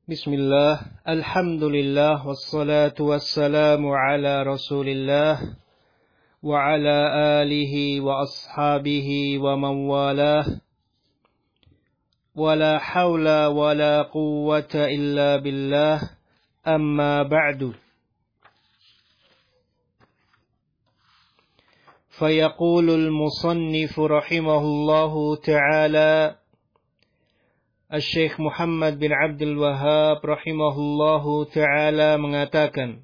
Bismillah, alhamdulillah, wassalatu wassalamu ala rasulillah, wa ala alihi wa ashabihi wa man walah, wa la hawla wa la quwwata illa billah, amma ba'du. Fayaqulul musannifu rahimahullahu ta'ala, Syekh Muhammad bin Abdul Wahhab rahimahullahu ta'ala mengatakan,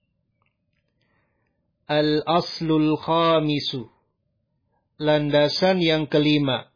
Al-aslul khamisu, landasan yang kelima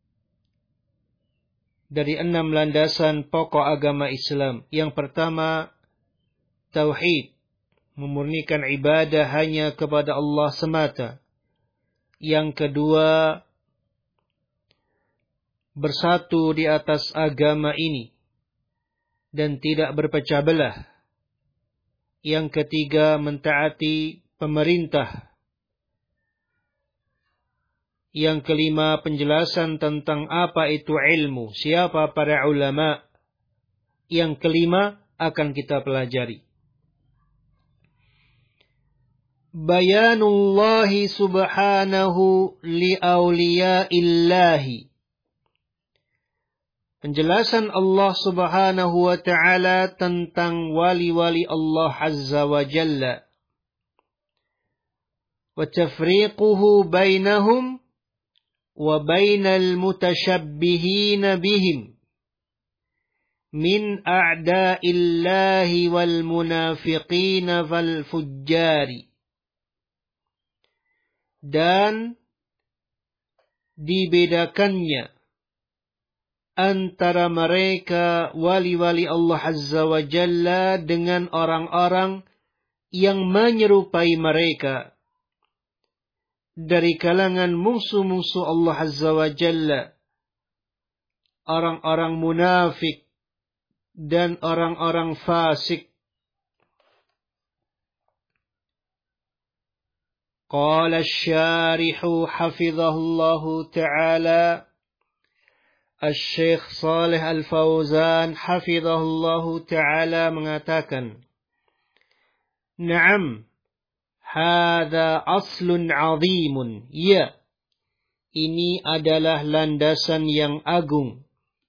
dari 6 landasan pokok agama Islam. Yang pertama, tauhid, memurnikan ibadah hanya kepada Allah semata. Yang kedua, bersatu di atas agama ini dan tidak berpecah belah. Yang ketiga, mentaati pemerintah. Yang kelima, penjelasan tentang apa itu ilmu, siapa para ulama. Yang kelima akan kita pelajari. Bayanullahi subhanahu li awliyaillahi, penjelasan Allah subhanahu wa ta'ala tentang wali-wali Allah azza wa jalla. Wa tafriquhu bainahum wa bainal mutashabbihina bihim min a'da'illahi wal munafiqina wal fujjari. Dan dibedakannya antara mereka wali-wali Allah Azza wa Jalla dengan orang-orang yang menyerupai mereka dari kalangan musuh-musuh Allah Azza wa Jalla, orang-orang munafik dan orang-orang fasik. Qala asy-syarihu hafizahullahu ta'ala, Syekh Shalih Al-Fauzan hafizahullahu ta'ala mengatakan, Naam, hadza aslun azimun. Ya, ini adalah landasan yang agung.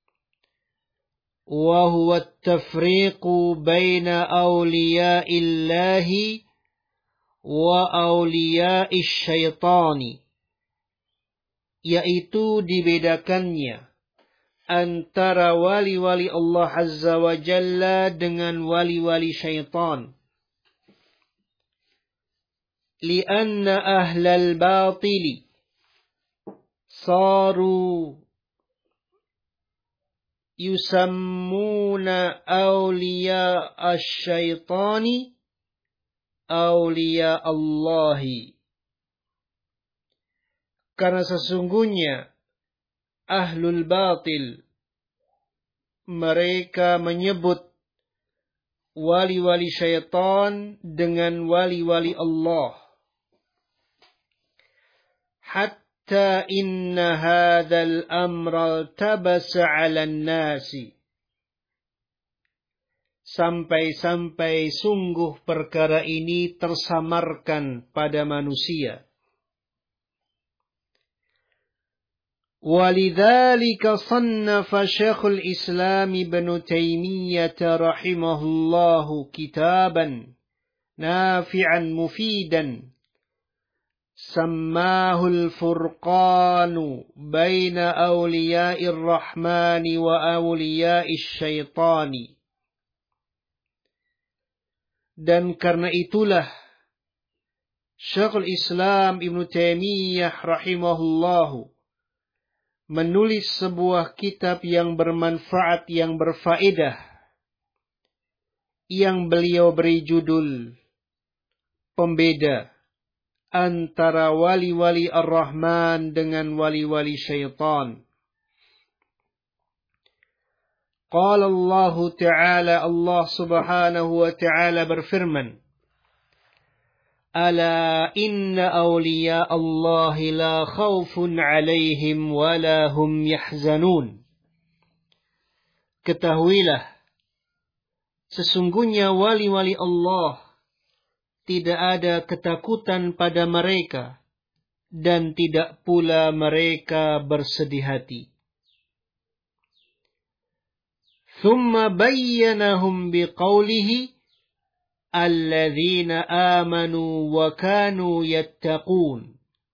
Wa huwa at-tafriqu baina awliya'illahi wa awliya'ish syaitani, yaitu dibedakannya antara wali-wali Allah Azza wa Jalla dengan wali-wali syaitan. Lianna ahlal batili saru yusammuna awliya asy-syaitani awliya Allahi. Karena sesungguhnya ahlul batil, mereka menyebut wali-wali syaitan dengan wali-wali Allah. Hatta inna hadzal amra tabasa 'alan nasi, sampai-sampai sungguh perkara ini tersamarkan pada manusia. ولذلك صنف شيخ الإسلام ابن تيمية رحمه الله كتابا نافعا مفيدا سماه الفرقان بين أولياء الرحمن وأولياء الشيطان. Dan karena itulah Syekhul Islam Ibn Taimiyah rahimahullahu menulis sebuah kitab yang bermanfaat, yang berfaedah, yang beliau beri judul Pembeda antara wali-wali Ar-Rahman dengan wali-wali syaitan. Qala Allah Ta'ala, Allah subhanahu wa ta'ala berfirman, Ala inna awliya Allahi la khawfun alaihim wa la hum yahzanun. Ketahuilah, Sesungguhnya wali-wali Allah tidak ada ketakutan pada mereka dan tidak pula mereka bersedih hati. Thumma bayyanahum biqaulihi alladzina amanu wa kanu yattaqun.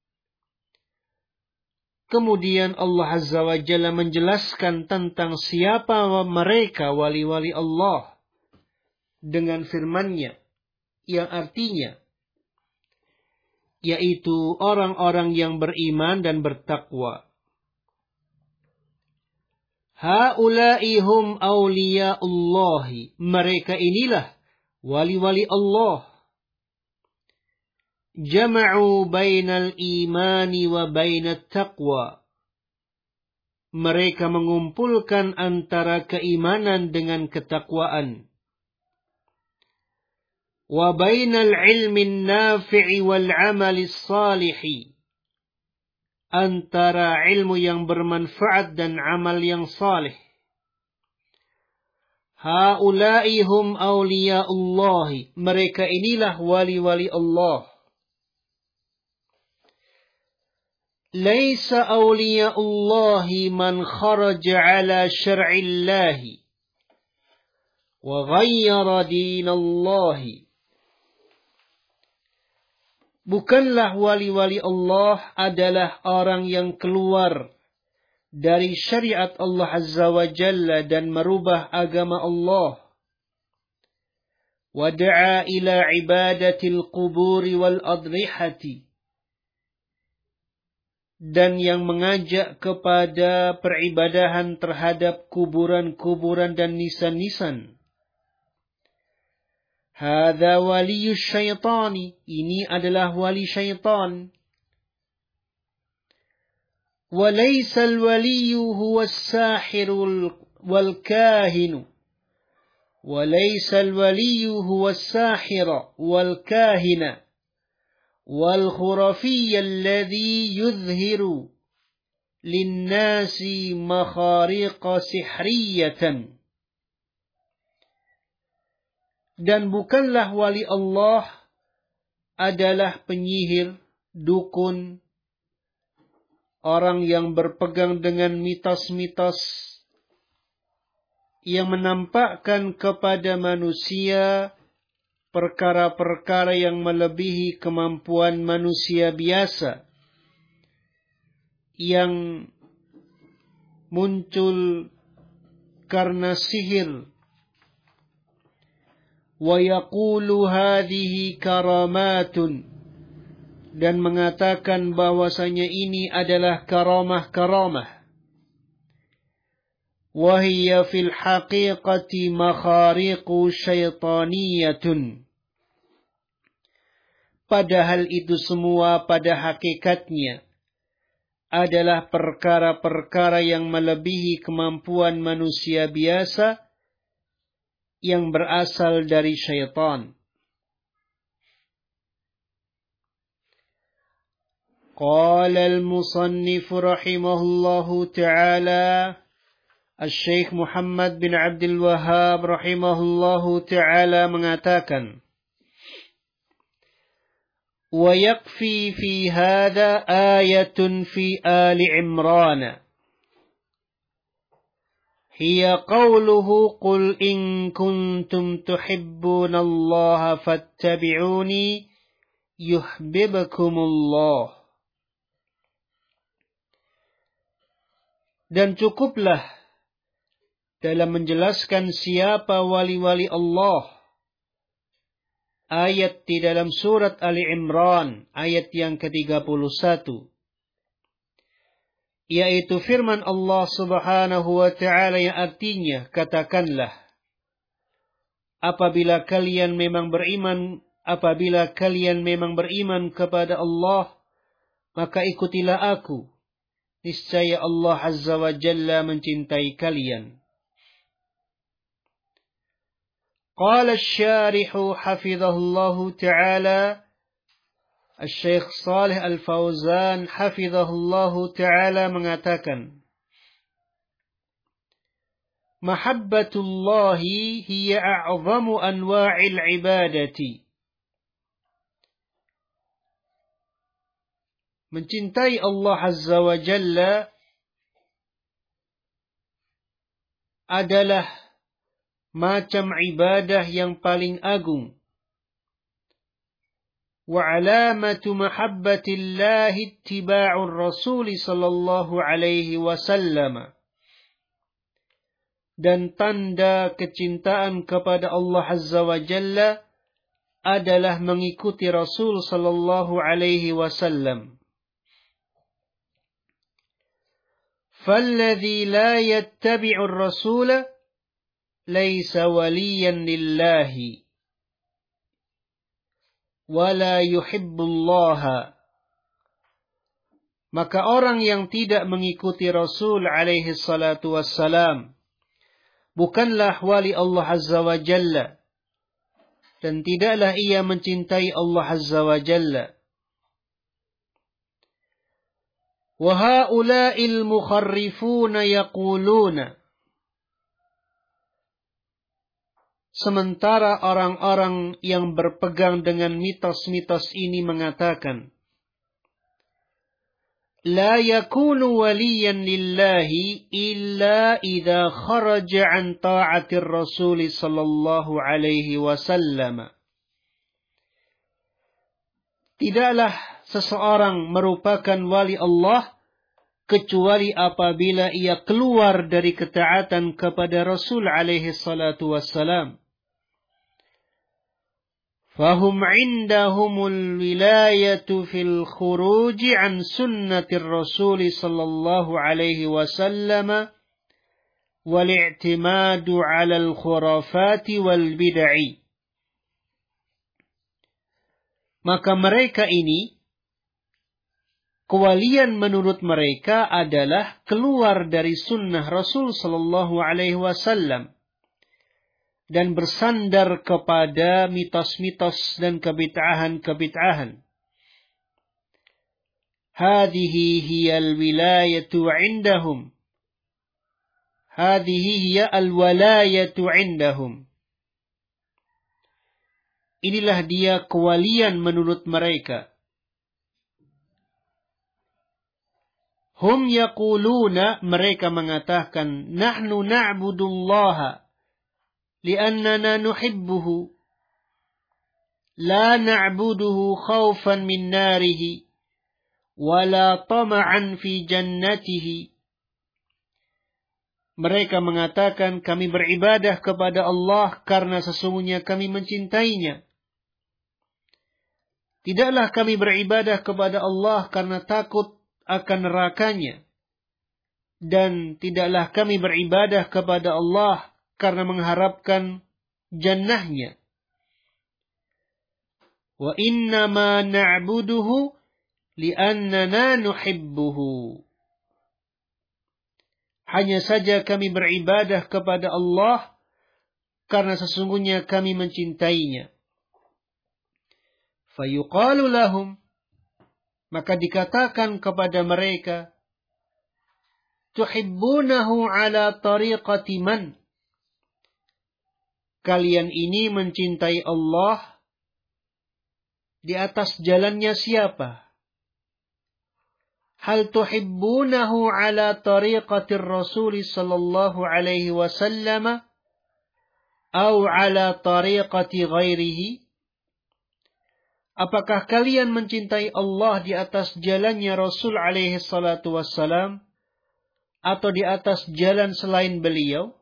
Kemudian Allah Azza wa Jalla menjelaskan tentang siapa mereka wali-wali Allah dengan firman-Nya yang artinya yaitu orang-orang yang beriman dan bertakwa. Haula'i hum awliya'ullahi. Mereka inilah wali-wali Allah. Jama'u bainal imani wa bainat taqwa. Mereka mengumpulkan antara keimanan dengan ketakwaan. Wa bainal ilmin nafi'i wal amali salihi. Antara ilmu yang bermanfaat dan amal yang salih. Haula'i hum awliya'ullahi. Mereka inilah wali-wali Allah. Laisa awliya'ullahi man kharaja ala syar'illahi wa ghayyara dinallahi. Bukanlah wali-wali Allah adalah orang yang keluar dari syariat Allah Azza wa Jalla dan merubah agama Allah. Wa da'a ila ibadatil quburi wal adrihati. Dan yang mengajak kepada peribadahan terhadap kuburan-kuburan dan nisan-nisan. Hadza waliyus syaitani. Ini adalah wali syaitan. Wa laysal waliyyu huwas sahirul wal kahinu. Wa laysal waliyyu huwas sahira wal kahina. Wal khurafiyya alladhi yudhiru linnasi makhariqa sihriyatan. Dan bukanlah wali Allah adalah penyihir, dukun, orang yang berpegang dengan mitos-mitos yang menampakkan kepada manusia perkara-perkara yang melebihi kemampuan manusia biasa yang muncul karena sihir. Wa yaqulu hadhihi karamatun. Dan mengatakan bahwasanya ini adalah karamah-karamah. Wa hiya fil haqiqati makhariqu syaitaniyatun. Padahal itu semua pada hakikatnya adalah perkara-perkara yang melebihi kemampuan manusia biasa yang berasal dari syaitan. Qala al-musannif rahimahullahu ta'ala, Al-Syeikh Muhammad bin Abdul Wahhab rahimahullahu ta'ala mengatakan, ويكفي في هذا آية في آل عمران هي قوله قل إن كنتم تحبون الله فاتبعوني يحببكم الله. Dan cukuplah dalam menjelaskan siapa wali-wali Allah ayat di dalam surat Ali Imran, ayat yang ke-31. Yaitu firman Allah subhanahu wa ta'ala yang artinya, katakanlah, apabila kalian memang beriman kepada Allah, maka ikutilah aku. Niscaya Allah Azza wa Jalla mencintai kalian. قال الشارح حفظه الله تعالى الشيخ صالح الفوزان حفظه الله تعالى mengatakan mahabbatullahi hiya a'zamu anwa'il ibadati. Mencintai Allah Azza wa Jalla adalah macam ibadah yang paling agung. Wa alamatu mahabbatillahi ittiba'ur Rasul sallallahu alaihi wasallam. Dan tanda kecintaan kepada Allah Azza wa Jalla adalah mengikuti Rasul sallallahu alaihi wasallam. فالذي لا يتبع الرسول ليس وليا لله ولا يحب الله. Maka orang yang tidak mengikuti Rasul alaihi salatu wassalam bukanlah wali Allah Azza wa Jalla, dan tidaklah ia mencintai Allah Azza wa Jalla. وَهَؤُلَاءِ الْمُخَرِّفُونَ يَقُولُونَ. Sementara orang-orang yang berpegang dengan mitos-mitos ini mengatakan, لَا يَكُونُ وَلِيًّا لِلَّهِ إِلَّا إِذَا خَرَجَ عَنْ طَاعَةِ الرَّسُولِ صَلَّى اللَّهُ عَلَيْهِ وَسَلَّمَ. Tidaklah seseorang merupakan wali Allah kecuali apabila ia keluar dari ketaatan kepada Rasul alaihi salatu wassalam. Fahum indahumul wilayatu fil khuruji an sunnatir Rasul sallallahu alaihi wasallam wal i'timadu ala al khurafati wal bid'i. Maka mereka ini, kewalian menurut mereka adalah keluar dari sunnah Rasul sallallahu alaihi wasallam dan bersandar kepada mitos-mitos dan kebid'ahan-kebid'ahan. Hadhihi hiya al-wilayatu 'indahum. Hadhihi hiya al-walayatu 'indahum. Inilah dia kewalian menurut mereka. Hum yaquluna, mereka mengatakan, nahnu na'budullaha li'annana nuhibbuhu la na'buduhu khawfan min narihi wala tama'an fi jannatihi. Mereka mengatakan kami beribadah kepada Allah karena sesungguhnya kami mencintainya. Tidaklah kami beribadah kepada Allah karena takut akan nerakanya. Dan tidaklah kami beribadah kepada Allah karena mengharapkan jannahnya. Wa innama na'buduhu li'annana nuhibbuhu. Hanya saja kami beribadah kepada Allah karena sesungguhnya kami mencintainya. Fayuqalu lahum, maka dikatakan kepada mereka, tuhibbunahu ala tariqati man. Kalian ini mencintai Allah di atas jalannya siapa? Hal tuhibbunahu ala tariqati Rasul sallallahu alaihi wasallam atau ala tariqati ghairihi? Apakah kalian mencintai Allah di atas jalannya Rasul alaihi salatu wassalam atau di atas jalan selain beliau?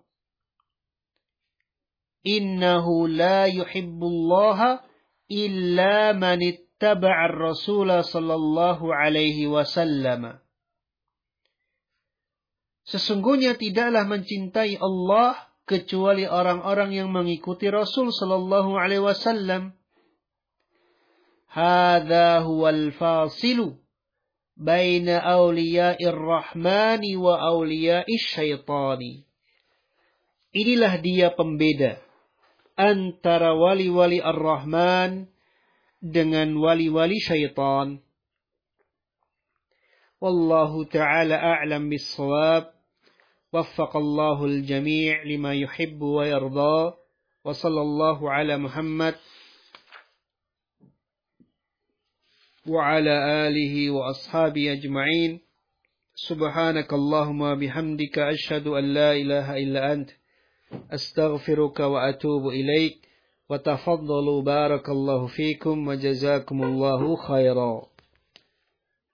Innahu la yuhibbullaha illa man ittaba'a ar-rasul sallallahu alaihi wasallam. Sesungguhnya tidaklah mencintai Allah kecuali orang-orang yang mengikuti Rasul sallallahu alaihi wasallam. Hadza huwal fasilu baina awliya'ir rahmani wa awliya'isy syaitani. Inilah dia pembeda antara wali-wali ar-Rahman dengan wali-wali syaitan. Wallahu ta'ala a'lam bis-shawab. waffaqallahu al-jami' lima yuhibbu wa yarda. Wa sallallahu ala Muhammad wa ala alihi wa ashabi ajma'in. Subhanakallahumma bihamdika asyhadu an la ilaha illa ant astaghfiruka wa atubu ilaik. Wa tafaddalu barakallahu fikum wa jazakumullahu khairan.